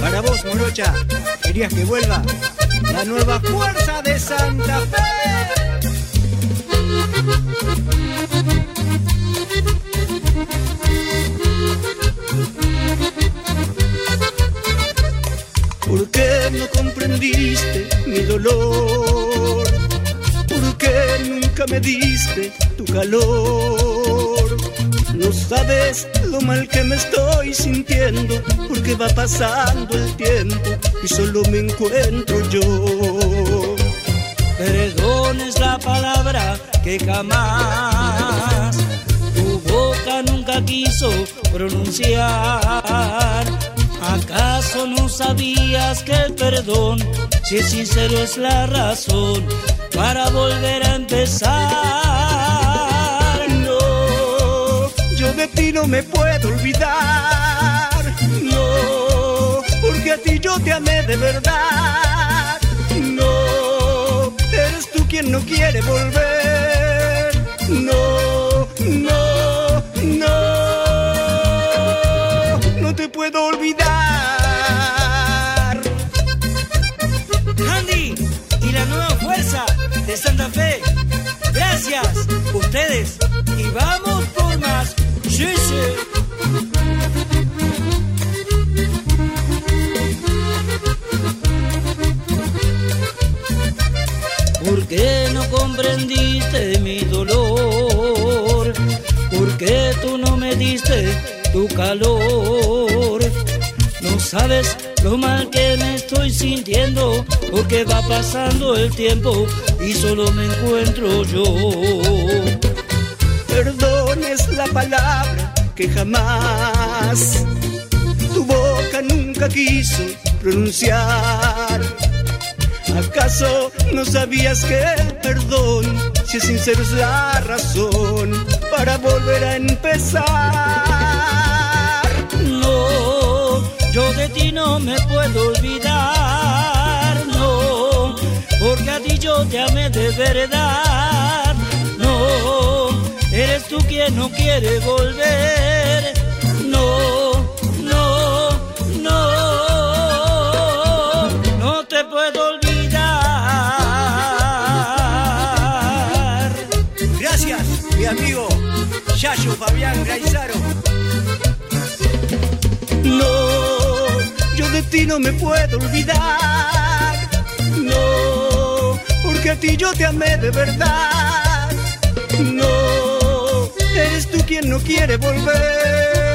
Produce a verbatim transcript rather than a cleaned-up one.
Para vos, morocha, querías que vuelva la nueva fuerza de Santa Fe. ¿Por qué no comprendiste mi dolor? ¿Por qué nunca me diste tu calor? No sabes lo mal que me estoy sintiendo, porque va pasando el tiempo y solo me encuentro yo. Perdón es la palabra que jamás tu boca nunca quiso pronunciar. ¿Acaso no sabías que el perdón, si es sincero, es la razón para volver a empezar? No, yo de ti no me puedo olvidar. No, porque a ti yo te amé de verdad. No, eres tú quien no quiere volver. No, no, no. No te puedo olvidar. Andy y la nueva fuerza de Santa Fe. Gracias, ustedes. Y vamos por más. Sí, sí. ¿Por qué no comprendiste mi dolor? ¿Por qué tú no me diste tu calor? No sabes lo mal que me estoy sintiendo, porque va pasando el tiempo y solo me encuentro yo. Perdón es la palabra que jamás tu boca nunca quiso pronunciar. ¿Acaso no sabías que el perdón, si es sincero, es la razón para volver a empezar? No, yo de ti no me puedo olvidar, no, porque a ti yo te amé de verdad. No, eres tú quien no quiere volver. No, no, no, no te puedo olvidar. Gracias, mi amigo Yayo Fabián Graizaro. No, yo de ti no me puedo olvidar. No, porque a ti yo te amé de verdad. No, eres tú quien no quiere volver.